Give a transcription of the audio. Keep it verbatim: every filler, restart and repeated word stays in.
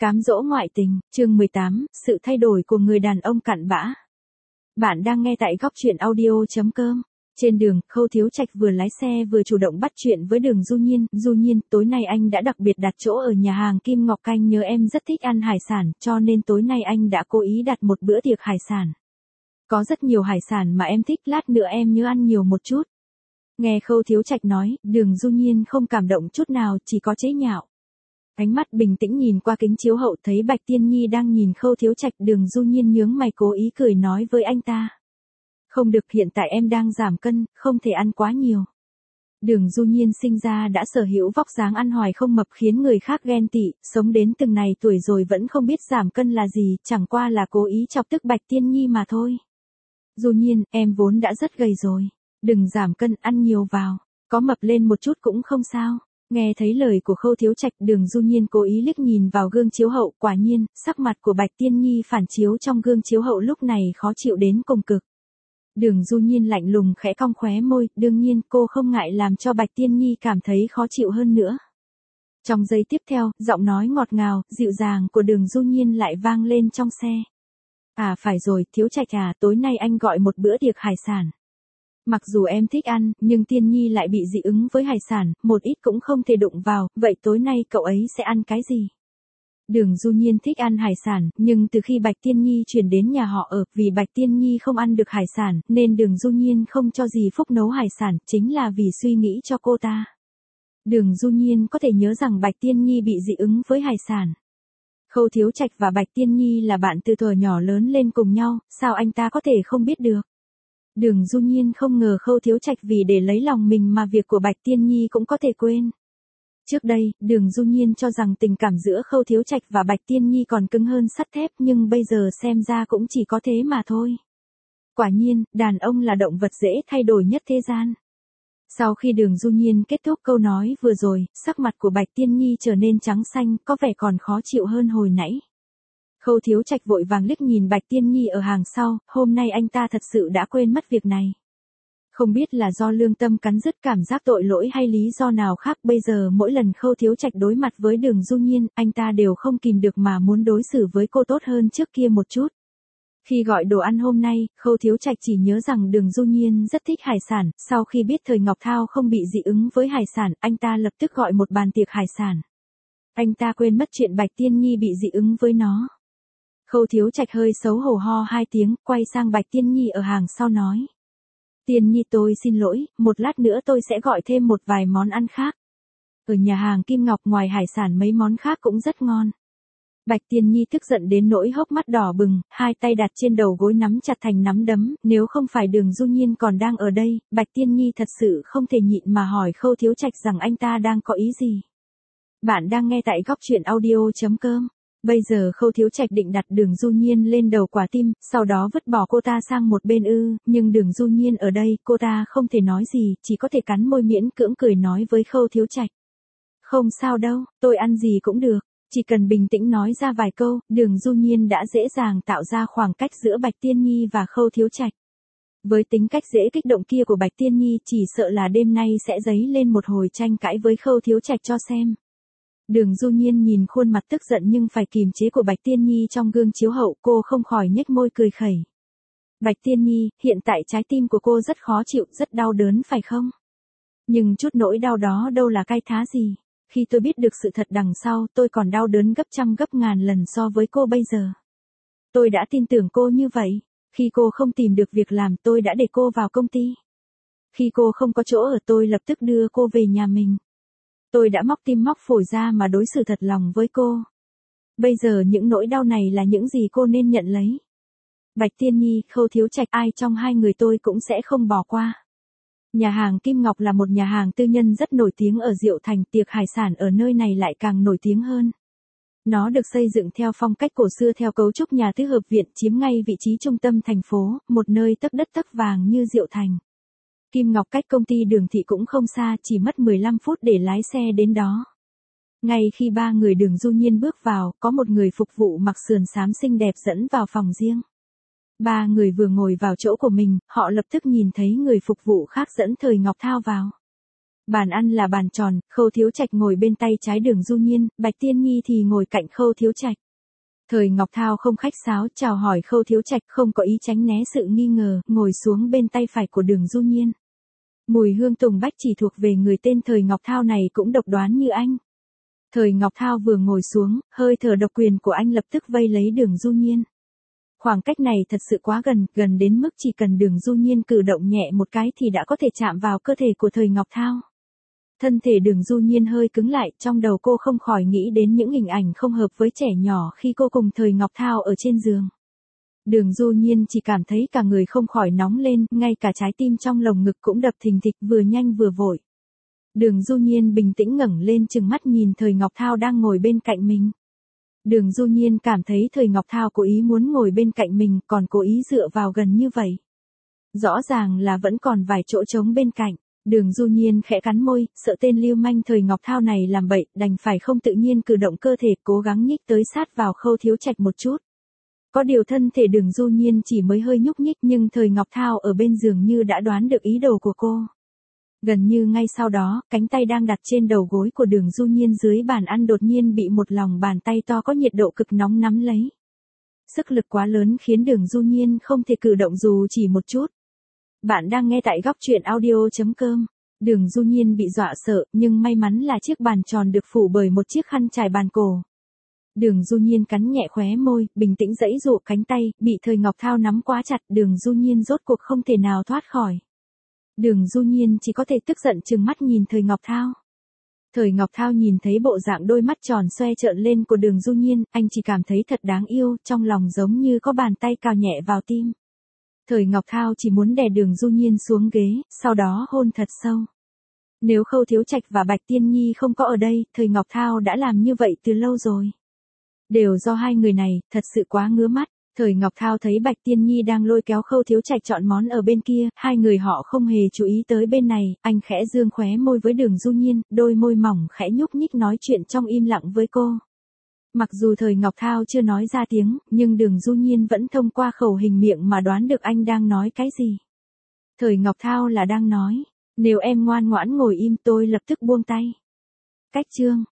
Cám dỗ ngoại tình, chương mười tám, sự thay đổi của người đàn ông cặn bã. Bạn đang nghe tại góc truyện audio chấm com. Trên đường, Khâu Thiếu Trạch vừa lái xe vừa chủ động bắt chuyện với Đường Du Nhiên. Du Nhiên, tối nay anh đã đặc biệt đặt chỗ ở nhà hàng Kim Ngọc Canh, nhớ em rất thích ăn hải sản, cho nên tối nay anh đã cố ý đặt một bữa tiệc hải sản. Có rất nhiều hải sản mà em thích, lát nữa em nhớ ăn nhiều một chút. Nghe Khâu Thiếu Trạch nói, Đường Du Nhiên không cảm động chút nào, chỉ có chế nhạo. Ánh mắt bình tĩnh nhìn qua kính chiếu hậu thấy Bạch Tiên Nhi đang nhìn Khâu Thiếu Trạch. Đường Du Nhiên nhướng mày cố ý cười nói với anh ta. Không được, hiện tại em đang giảm cân, không thể ăn quá nhiều. Đường Du Nhiên sinh ra đã sở hữu vóc dáng ăn hoài không mập khiến người khác ghen tị, sống đến từng này tuổi rồi vẫn không biết giảm cân là gì, chẳng qua là cố ý chọc tức Bạch Tiên Nhi mà thôi. Du Nhiên, em vốn đã rất gầy rồi, đừng giảm cân, ăn nhiều vào, có mập lên một chút cũng không sao. Nghe thấy lời của Khâu Thiếu Trạch, Đường Du Nhiên cố ý liếc nhìn vào gương chiếu hậu, quả nhiên, sắc mặt của Bạch Tiên Nhi phản chiếu trong gương chiếu hậu lúc này khó chịu đến cùng cực. Đường Du Nhiên lạnh lùng khẽ cong khóe môi, đương nhiên cô không ngại làm cho Bạch Tiên Nhi cảm thấy khó chịu hơn nữa. Trong giây tiếp theo, giọng nói ngọt ngào, dịu dàng của Đường Du Nhiên lại vang lên trong xe. À phải rồi, Thiếu Trạch à, tối nay anh gọi một bữa tiệc hải sản. Mặc dù em thích ăn, nhưng Tiên Nhi lại bị dị ứng với hải sản, một ít cũng không thể đụng vào, vậy tối nay cậu ấy sẽ ăn cái gì? Đường Du Nhiên thích ăn hải sản, nhưng từ khi Bạch Tiên Nhi chuyển đến nhà họ ở, vì Bạch Tiên Nhi không ăn được hải sản, nên Đường Du Nhiên không cho dì Phúc nấu hải sản, chính là vì suy nghĩ cho cô ta. Đường Du Nhiên có thể nhớ rằng Bạch Tiên Nhi bị dị ứng với hải sản. Khâu Thiếu Trạch và Bạch Tiên Nhi là bạn từ thuở nhỏ lớn lên cùng nhau, sao anh ta có thể không biết được? Đường Du Nhiên không ngờ Khâu Thiếu Trạch vì để lấy lòng mình mà việc của Bạch Tiên Nhi cũng có thể quên. Trước đây, Đường Du Nhiên cho rằng tình cảm giữa Khâu Thiếu Trạch và Bạch Tiên Nhi còn cứng hơn sắt thép, nhưng bây giờ xem ra cũng chỉ có thế mà thôi. Quả nhiên, đàn ông là động vật dễ thay đổi nhất thế gian. Sau khi Đường Du Nhiên kết thúc câu nói vừa rồi, sắc mặt của Bạch Tiên Nhi trở nên trắng xanh, có vẻ còn khó chịu hơn hồi nãy. Khâu Thiếu Trạch vội vàng liếc nhìn Bạch Tiên Nhi ở hàng sau, hôm nay anh ta thật sự đã quên mất việc này. Không biết là do lương tâm cắn rứt cảm giác tội lỗi hay lý do nào khác, bây giờ mỗi lần Khâu Thiếu Trạch đối mặt với Đường Du Nhiên, anh ta đều không kìm được mà muốn đối xử với cô tốt hơn trước kia một chút. Khi gọi đồ ăn hôm nay, Khâu Thiếu Trạch chỉ nhớ rằng Đường Du Nhiên rất thích hải sản, sau khi biết Thời Ngọc Thao không bị dị ứng với hải sản, anh ta lập tức gọi một bàn tiệc hải sản. Anh ta quên mất chuyện Bạch Tiên Nhi bị dị ứng với nó. Khâu Thiếu Trạch hơi xấu hổ ho hai tiếng, quay sang Bạch Tiên Nhi ở hàng sau nói. Tiên Nhi tôi xin lỗi, một lát nữa tôi sẽ gọi thêm một vài món ăn khác. Ở nhà hàng Kim Ngọc ngoài hải sản mấy món khác cũng rất ngon. Bạch Tiên Nhi tức giận đến nỗi hốc mắt đỏ bừng, hai tay đặt trên đầu gối nắm chặt thành nắm đấm, nếu không phải Đường Du Nhiên còn đang ở đây, Bạch Tiên Nhi thật sự không thể nhịn mà hỏi Khâu Thiếu Trạch rằng anh ta đang có ý gì. Bạn đang nghe tại góc truyện audio chấm com. Bây giờ Khâu Thiếu Trạch định đặt Đường Du Nhiên lên đầu quả tim, sau đó vứt bỏ cô ta sang một bên ư, nhưng Đường Du Nhiên ở đây, cô ta không thể nói gì, chỉ có thể cắn môi miễn cưỡng cười nói với Khâu Thiếu Trạch. Không sao đâu, tôi ăn gì cũng được, chỉ cần bình tĩnh nói ra vài câu, Đường Du Nhiên đã dễ dàng tạo ra khoảng cách giữa Bạch Tiên Nhi và Khâu Thiếu Trạch. Với tính cách dễ kích động kia của Bạch Tiên Nhi, chỉ sợ là đêm nay sẽ dấy lên một hồi tranh cãi với Khâu Thiếu Trạch cho xem. Đường Du Nhiên nhìn khuôn mặt tức giận nhưng phải kìm chế của Bạch Tiên Nhi trong gương chiếu hậu, cô không khỏi nhếch môi cười khẩy. Bạch Tiên Nhi, hiện tại trái tim của cô rất khó chịu, rất đau đớn phải không? Nhưng chút nỗi đau đó đâu là cái thá gì. Khi tôi biết được sự thật đằng sau, tôi còn đau đớn gấp trăm gấp ngàn lần so với cô bây giờ. Tôi đã tin tưởng cô như vậy. Khi cô không tìm được việc làm, tôi đã để cô vào công ty. Khi cô không có chỗ ở, tôi lập tức đưa cô về nhà mình. Tôi đã móc tim móc phổi ra mà đối xử thật lòng với cô. Bây giờ những nỗi đau này là những gì cô nên nhận lấy. Bạch Tiên Nhi, Khâu Thiếu Trạch, ai trong hai người tôi cũng sẽ không bỏ qua. Nhà hàng Kim Ngọc là một nhà hàng tư nhân rất nổi tiếng ở Diệu Thành, tiệc hải sản ở nơi này lại càng nổi tiếng hơn. Nó được xây dựng theo phong cách cổ xưa theo cấu trúc nhà tứ hợp viện, chiếm ngay vị trí trung tâm thành phố, một nơi tấc đất tấc vàng như Diệu Thành. Kim Ngọc cách công ty Đường Thị cũng không xa, chỉ mất mười lăm phút để lái xe đến đó. Ngay khi ba người Đường Du Nhiên bước vào, có một người phục vụ mặc sườn xám xinh đẹp dẫn vào phòng riêng. Ba người vừa ngồi vào chỗ của mình, họ lập tức nhìn thấy người phục vụ khác dẫn Thời Ngọc Thao vào. Bàn ăn là bàn tròn, Khâu Thiếu Trạch ngồi bên tay trái Đường Du Nhiên, Bạch Tiên Nhi thì ngồi cạnh Khâu Thiếu Trạch. Thời Ngọc Thao không khách sáo chào hỏi Khâu Thiếu Trạch, không có ý tránh né sự nghi ngờ, ngồi xuống bên tay phải của Đường Du Nhiên. Mùi hương tùng bách chỉ thuộc về người tên Thời Ngọc Thao này cũng độc đoán như anh. Thời Ngọc Thao vừa ngồi xuống, hơi thở độc quyền của anh lập tức vây lấy Đường Du Nhiên. Khoảng cách này thật sự quá gần, gần đến mức chỉ cần Đường Du Nhiên cử động nhẹ một cái thì đã có thể chạm vào cơ thể của Thời Ngọc Thao. Thân thể Đường Du Nhiên hơi cứng lại, trong đầu cô không khỏi nghĩ đến những hình ảnh không hợp với trẻ nhỏ khi cô cùng Thời Ngọc Thao ở trên giường. Đường Du Nhiên chỉ cảm thấy cả người không khỏi nóng lên, ngay cả trái tim trong lồng ngực cũng đập thình thịch vừa nhanh vừa vội. Đường Du Nhiên bình tĩnh ngẩng lên trừng mắt nhìn Thời Ngọc Thao đang ngồi bên cạnh mình. Đường Du Nhiên cảm thấy Thời Ngọc Thao cố ý muốn ngồi bên cạnh mình, còn cố ý dựa vào gần như vậy. Rõ ràng là vẫn còn vài chỗ trống bên cạnh. Đường Du Nhiên khẽ cắn môi, sợ tên lưu manh Thời Ngọc Thao này làm bậy, đành phải không tự nhiên cử động cơ thể, cố gắng nhích tới sát vào Khâu Thiếu Trạch một chút. Có điều thân thể Đường Du Nhiên chỉ mới hơi nhúc nhích, nhưng Thời Ngọc Thao ở bên giường như đã đoán được ý đồ của cô. Gần như ngay sau đó, cánh tay đang đặt trên đầu gối của Đường Du Nhiên dưới bàn ăn đột nhiên bị một lòng bàn tay to có nhiệt độ cực nóng nắm lấy. Sức lực quá lớn khiến Đường Du Nhiên không thể cử động dù chỉ một chút. Bạn đang nghe tại góc truyện audio chấm com. Đường Du Nhiên bị dọa sợ, nhưng may mắn là chiếc bàn tròn được phủ bởi một chiếc khăn trải bàn cổ. Đường Du Nhiên cắn nhẹ khóe môi, bình tĩnh giãy giụa cánh tay, bị Thời Ngọc Thao nắm quá chặt, Đường Du Nhiên rốt cuộc không thể nào thoát khỏi. Đường Du Nhiên chỉ có thể tức giận trừng mắt nhìn Thời Ngọc Thao. Thời Ngọc Thao nhìn thấy bộ dạng đôi mắt tròn xoe trợn lên của Đường Du Nhiên, anh chỉ cảm thấy thật đáng yêu, trong lòng giống như có bàn tay cào nhẹ vào tim. Thời Ngọc Thao chỉ muốn đè Đường Du Nhiên xuống ghế, sau đó hôn thật sâu. Nếu Khâu Thiếu Trạch và Bạch Tiên Nhi không có ở đây, Thời Ngọc Thao đã làm như vậy từ lâu rồi. Đều do hai người này, thật sự quá ngứa mắt. Thời Ngọc Thao thấy Bạch Tiên Nhi đang lôi kéo Khâu Thiếu Trạch chọn món ở bên kia, hai người họ không hề chú ý tới bên này, anh khẽ dương khóe môi với Đường Du Nhiên, đôi môi mỏng khẽ nhúc nhích nói chuyện trong im lặng với cô. Mặc dù Thời Ngọc Thao chưa nói ra tiếng, nhưng Đường Du Nhiên vẫn thông qua khẩu hình miệng mà đoán được anh đang nói cái gì. Thời Ngọc Thao là đang nói, nếu em ngoan ngoãn ngồi im tôi lập tức buông tay. Cách chương